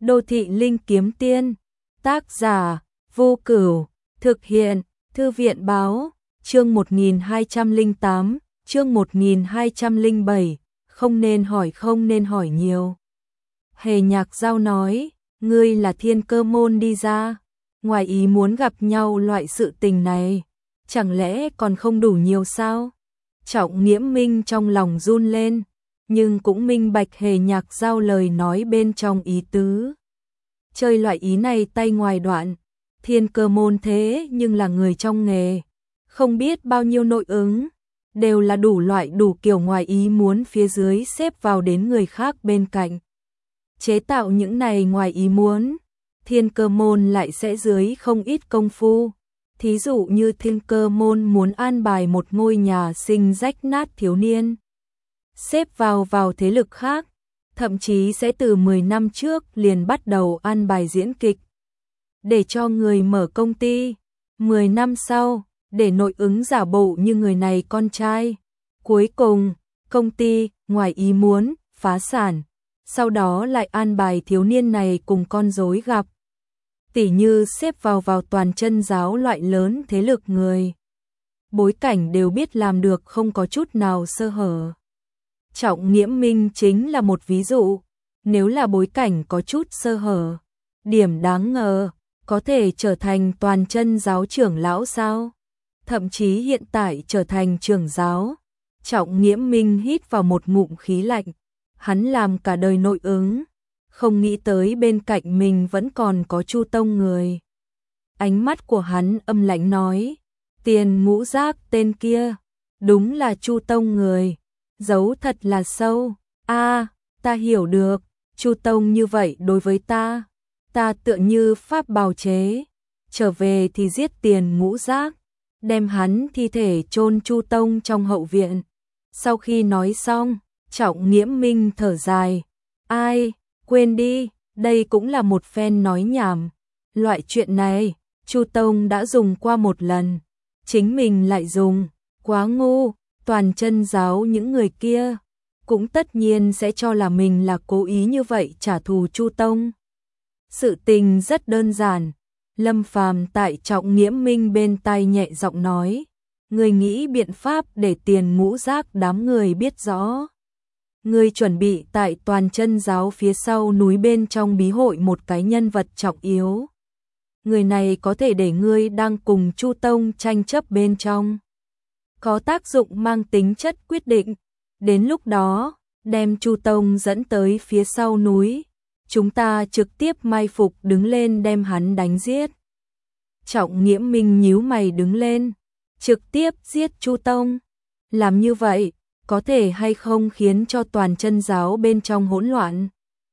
Đô thị linh kiếm tiên, tác giả, Vô Cửu, thực hiện, Thư viện báo, chương 1208, chương 1207, không nên hỏi nhiều. Hề Nhạc Giao nói, ngươi là Thiên Cơ môn đi ra, ngoài ý muốn gặp nhau loại sự tình này, chẳng lẽ còn không đủ nhiều sao? Trọng Nghiễm Minh trong lòng run lên, nhưng cũng minh bạch Hề Nhạc Giao lời nói bên trong ý tứ. Chơi loại ý này tay ngoài đoạn, Thiên Cơ môn thế nhưng là người trong nghề, không biết bao nhiêu nội ứng, đều là đủ loại đủ kiểu ngoài ý muốn phía dưới xếp vào đến người khác bên cạnh. Chế tạo những này ngoài ý muốn, Thiên Cơ môn lại sẽ dưới không ít công phu. Thí dụ như Thiên Cơ môn muốn an bài một ngôi nhà sinh rách nát thiếu niên, xếp vào thế lực khác, thậm chí sẽ từ 10 năm trước liền bắt đầu an bài diễn kịch, để cho người mở công ty, 10 năm sau, để nội ứng giả bộ như người này con trai. Cuối cùng, công ty, ngoài ý muốn, phá sản, sau đó lại an bài thiếu niên này cùng con rối gặp. Tỉ như xếp vào toàn chân giáo loại lớn thế lực người. Bối cảnh đều biết làm được không có chút nào sơ hở. Trọng Nghiễm Minh chính là một ví dụ, nếu là bối cảnh có chút sơ hở, điểm đáng ngờ, có thể trở thành toàn chân giáo trưởng lão sao? Thậm chí hiện tại trở thành trưởng giáo. Trọng Nghiễm Minh hít vào một ngụm khí lạnh, hắn làm cả đời nội ứng, không nghĩ tới bên cạnh mình vẫn còn có Chu Tông người. Ánh mắt của hắn âm lãnh nói, Tiền Ngũ Giác tên kia, đúng là Chu Tông người, giấu thật là sâu. Ta hiểu được, Chu Tông như vậy đối với ta tựa như pháp bào chế, trở về thì giết Tiền Ngũ Giác, đem hắn thi thể chôn Chu Tông trong hậu viện. Sau khi nói xong, Trọng Nghiễm Minh thở dài, ai, quên đi, đây cũng là một phen nói nhảm. Loại chuyện này, Chu Tông đã dùng qua một lần, chính mình lại dùng, quá ngu, toàn chân giáo những người kia cũng tất nhiên sẽ cho là mình là cố ý như vậy trả thù Chu Tông. Sự tình rất đơn giản, Lâm Phàm tại Trọng Nghiễm Minh bên tai nhẹ giọng nói, người nghĩ biện pháp để Tiền Ngũ Giác đám người biết rõ. Ngươi chuẩn bị tại toàn chân giáo phía sau núi bên trong bí hội một cái nhân vật trọng yếu. Người này có thể để ngươi đang cùng Chu Tông tranh chấp bên trong, có tác dụng mang tính chất quyết định. Đến lúc đó, đem Chu Tông dẫn tới phía sau núi, chúng ta trực tiếp mai phục đứng lên đem hắn đánh giết. Trọng Nghiễm Minh nhíu mày đứng lên, trực tiếp giết Chu Tông. Làm như vậy, có thể hay không khiến cho toàn chân giáo bên trong hỗn loạn?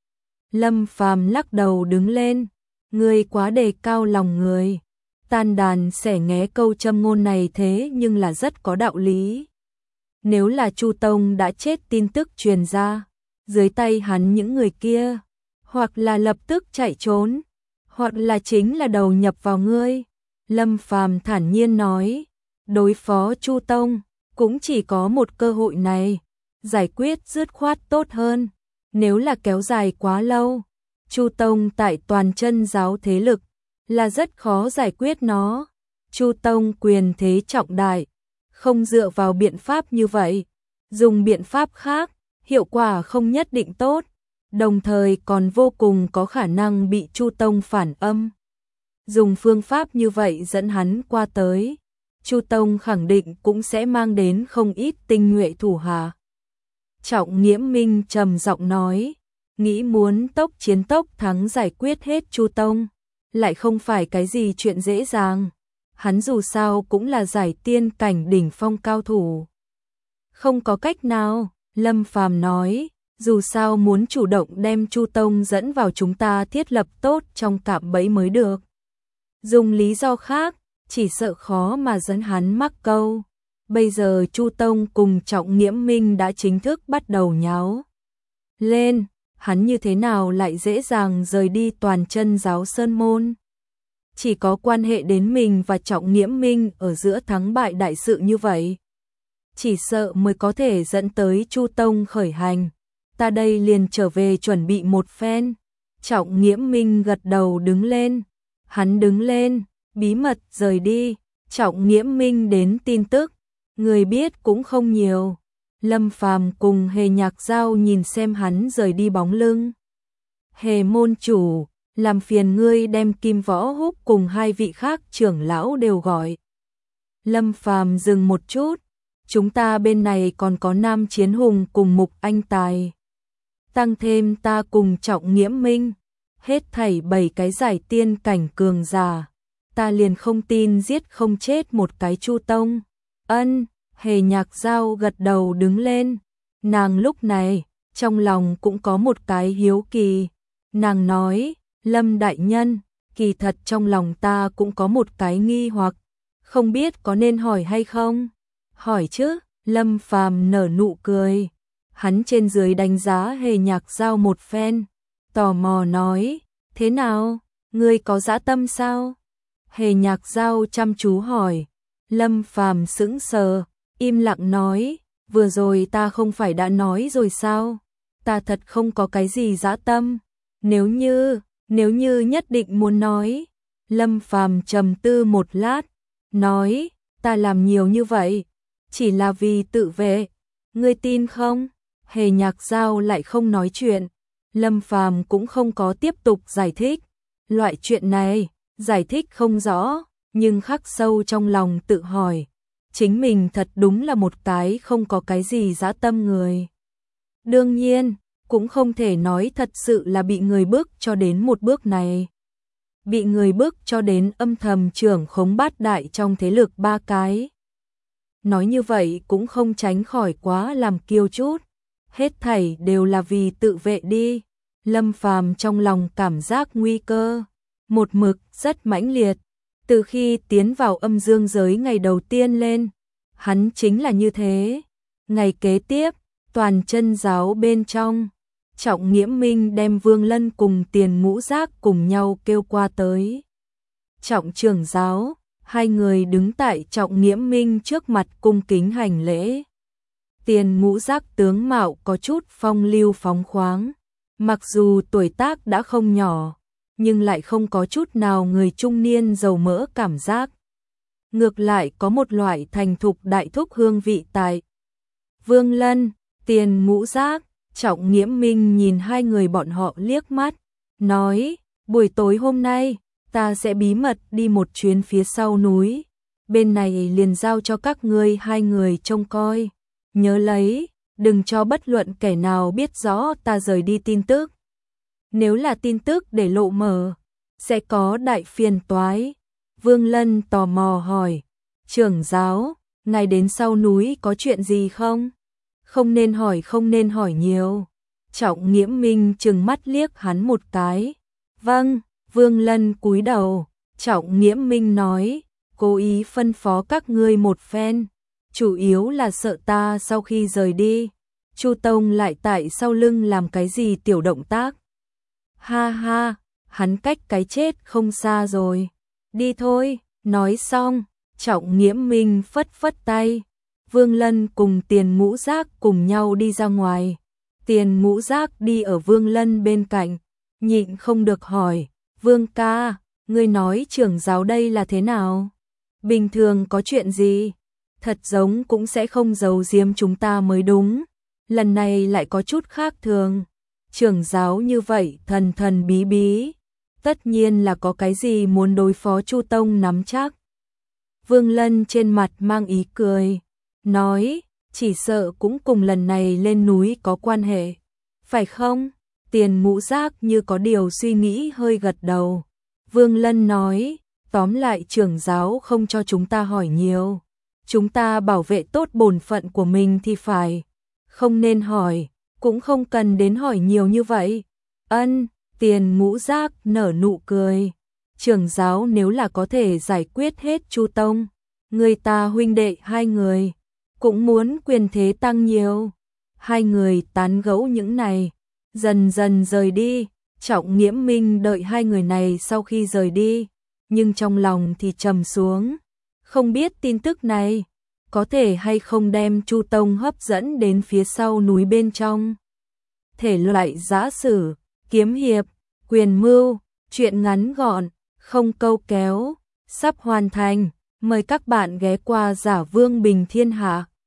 Lâm Phàm lắc đầu đứng lên, ngươi quá đề cao lòng người. Tan đàn xẻ nghé câu châm ngôn này thế nhưng là rất có đạo lý. Nếu là Chu Tông đã chết tin tức truyền ra, dưới tay hắn những người kia, hoặc là lập tức chạy trốn, hoặc là chính là đầu nhập vào ngươi. Lâm Phàm thản nhiên nói, đối phó Chu Tông cũng chỉ có một cơ hội này, giải quyết dứt khoát tốt hơn. Nếu là kéo dài quá lâu, Chu Tông tại toàn chân giáo thế lực là rất khó giải quyết nó. Chu Tông quyền thế trọng đại, không dựa vào biện pháp như vậy, dùng biện pháp khác, hiệu quả không nhất định tốt, đồng thời còn vô cùng có khả năng bị Chu Tông phản âm. Dùng phương pháp như vậy dẫn hắn qua tới, Chu Tông khẳng định cũng sẽ mang đến không ít tinh nhuệ thủ hạ. Trọng Nghiễm Minh trầm giọng nói, nghĩ muốn tốc chiến tốc thắng giải quyết hết Chu Tông, lại không phải cái gì chuyện dễ dàng. Hắn dù sao cũng là giải tiên cảnh đỉnh phong cao thủ. Không có cách nào, Lâm Phàm nói, dù sao muốn chủ động đem Chu Tông dẫn vào chúng ta thiết lập tốt trong cạm bẫy mới được. Dùng lý do khác, chỉ sợ khó mà dẫn hắn mắc câu. Bây giờ Chu Tông cùng Trọng Nghiễm Minh đã chính thức bắt đầu nháo lên, hắn như thế nào lại dễ dàng rời đi toàn chân giáo sơn môn. Chỉ có quan hệ đến mình và Trọng Nghiễm Minh ở giữa thắng bại đại sự như vậy, chỉ sợ mới có thể dẫn tới Chu Tông khởi hành. Ta đây liền trở về chuẩn bị một phen. Trọng Nghiễm Minh gật đầu đứng lên. Hắn đứng lên, bí mật rời đi. Trọng Nghiễm Minh đến tin tức, người biết cũng không nhiều. Lâm Phàm cùng Hề Nhạc Giao nhìn xem hắn rời đi bóng lưng. Hề môn chủ, làm phiền ngươi đem Kim Võ Húc cùng hai vị khác trưởng lão đều gọi. Lâm Phàm dừng một chút, chúng ta bên này còn có Nam Chiến Hùng cùng Mục Anh Tài. Tăng thêm ta cùng Trọng Nghiễm Minh, hết thảy 7 cái giải tiên cảnh cường giả. Ta liền không tin giết không chết một cái Chu Tông. Ân, Hề Nhạc Giao gật đầu đứng lên. Nàng lúc này, trong lòng cũng có một cái hiếu kỳ. Nàng nói, Lâm đại nhân, kỳ thật trong lòng ta cũng có một cái nghi hoặc, không biết có nên hỏi hay không? Hỏi chứ, Lâm Phàm nở nụ cười. Hắn trên dưới đánh giá Hề Nhạc Giao một phen, tò mò nói, thế nào, ngươi có dã tâm sao? Hề Nhạc Giao chăm chú hỏi. Lâm Phàm sững sờ, im lặng nói, vừa rồi ta không phải đã nói rồi sao? Ta thật không có cái gì dã tâm. Nếu như nhất định muốn nói. Lâm Phàm trầm tư một lát, nói, ta làm nhiều như vậy, chỉ là vì tự vệ. Ngươi tin không? Hề Nhạc Giao lại không nói chuyện. Lâm Phàm cũng không có tiếp tục giải thích. Loại chuyện này, giải thích không rõ, nhưng khắc sâu trong lòng tự hỏi. Chính mình thật đúng là một cái không có cái gì dã tâm người. Đương nhiên, cũng không thể nói thật sự là bị người bước cho đến một bước này. Bị người bước cho đến âm thầm trưởng khống bát đại trong thế lực 3 cái. Nói như vậy cũng không tránh khỏi quá làm kiêu chút. Hết thảy đều là vì tự vệ đi. Lâm Phàm trong lòng cảm giác nguy cơ một mực rất mãnh liệt. Từ khi tiến vào âm dương giới ngày đầu tiên lên, hắn chính là như thế. Ngày kế tiếp, toàn chân giáo bên trong, Trọng Nghiễm Minh đem Vương Lân cùng Tiền Ngũ Giác cùng nhau kêu qua tới. Trọng trưởng giáo, hai người đứng tại Trọng Nghiễm Minh trước mặt cung kính hành lễ. Tiền Ngũ Giác tướng mạo có chút phong lưu phóng khoáng, mặc dù tuổi tác đã không nhỏ, nhưng lại không có chút nào người trung niên dầu mỡ cảm giác. Ngược lại có một loại thành thục đại thúc hương vị tại. Vương Lân, Tiền Ngũ Giác, Trọng Nghiễm Minh nhìn hai người bọn họ liếc mắt, nói, buổi tối hôm nay, ta sẽ bí mật đi một chuyến phía sau núi. Bên này liền giao cho các ngươi hai người trông coi. Nhớ lấy, đừng cho bất luận kẻ nào biết rõ ta rời đi tin tức. Nếu là tin tức để lộ mở, sẽ có đại phiền toái. Vương Lân tò mò hỏi, trưởng giáo, ngài đến sau núi có chuyện gì không? Không nên hỏi nhiều. Trọng Nghiễm Minh trừng mắt liếc hắn một cái. Vâng, Vương Lân cúi đầu. Trọng Nghiễm Minh nói, cố ý phân phó các ngươi một phen, chủ yếu là sợ ta sau khi rời đi, Chu Tông lại tại sau lưng làm cái gì tiểu động tác. Ha ha, hắn cách cái chết không xa rồi. Đi thôi, nói xong, Trọng Nghiễm Minh phất phất tay. Vương Lân cùng Tiền Ngũ Giác cùng nhau đi ra ngoài. Tiền Ngũ Giác đi ở Vương Lân bên cạnh, nhịn không được hỏi, Vương ca, ngươi nói trưởng giáo đây là thế nào? Bình thường có chuyện gì? Thật giống cũng sẽ không giấu giếm chúng ta mới đúng. Lần này lại có chút khác thường. Trưởng giáo như vậy thần thần bí bí, tất nhiên là có cái gì muốn đối phó Chu Tông nắm chắc. Vương Lân trên mặt mang ý cười, nói, chỉ sợ cũng cùng lần này lên núi có quan hệ, phải không? Tiền Ngũ Giác như có điều suy nghĩ hơi gật đầu. Vương Lân nói, tóm lại trưởng giáo không cho chúng ta hỏi nhiều. Chúng ta bảo vệ tốt bổn phận của mình thì phải. Không nên hỏi, cũng không cần đến hỏi nhiều như vậy. Ân, Tiền Ngũ Giác nở nụ cười. Trưởng giáo nếu là có thể giải quyết hết Chu Tông, người ta huynh đệ hai người cũng muốn quyền thế tăng nhiều. Hai người tán gẫu những này, dần dần rời đi. Trọng Nghiễm Minh đợi hai người này sau khi rời đi, nhưng trong lòng thì trầm xuống. Không biết tin tức này có thể hay không đem Chu Tông hấp dẫn đến phía sau núi bên trong. Thể loại giã sử, kiếm hiệp, Quyền mưu, chuyện ngắn gọn, không câu kéo, sắp hoàn thành. Mời các bạn ghé qua Giả Vương Bình Thiên Hạ.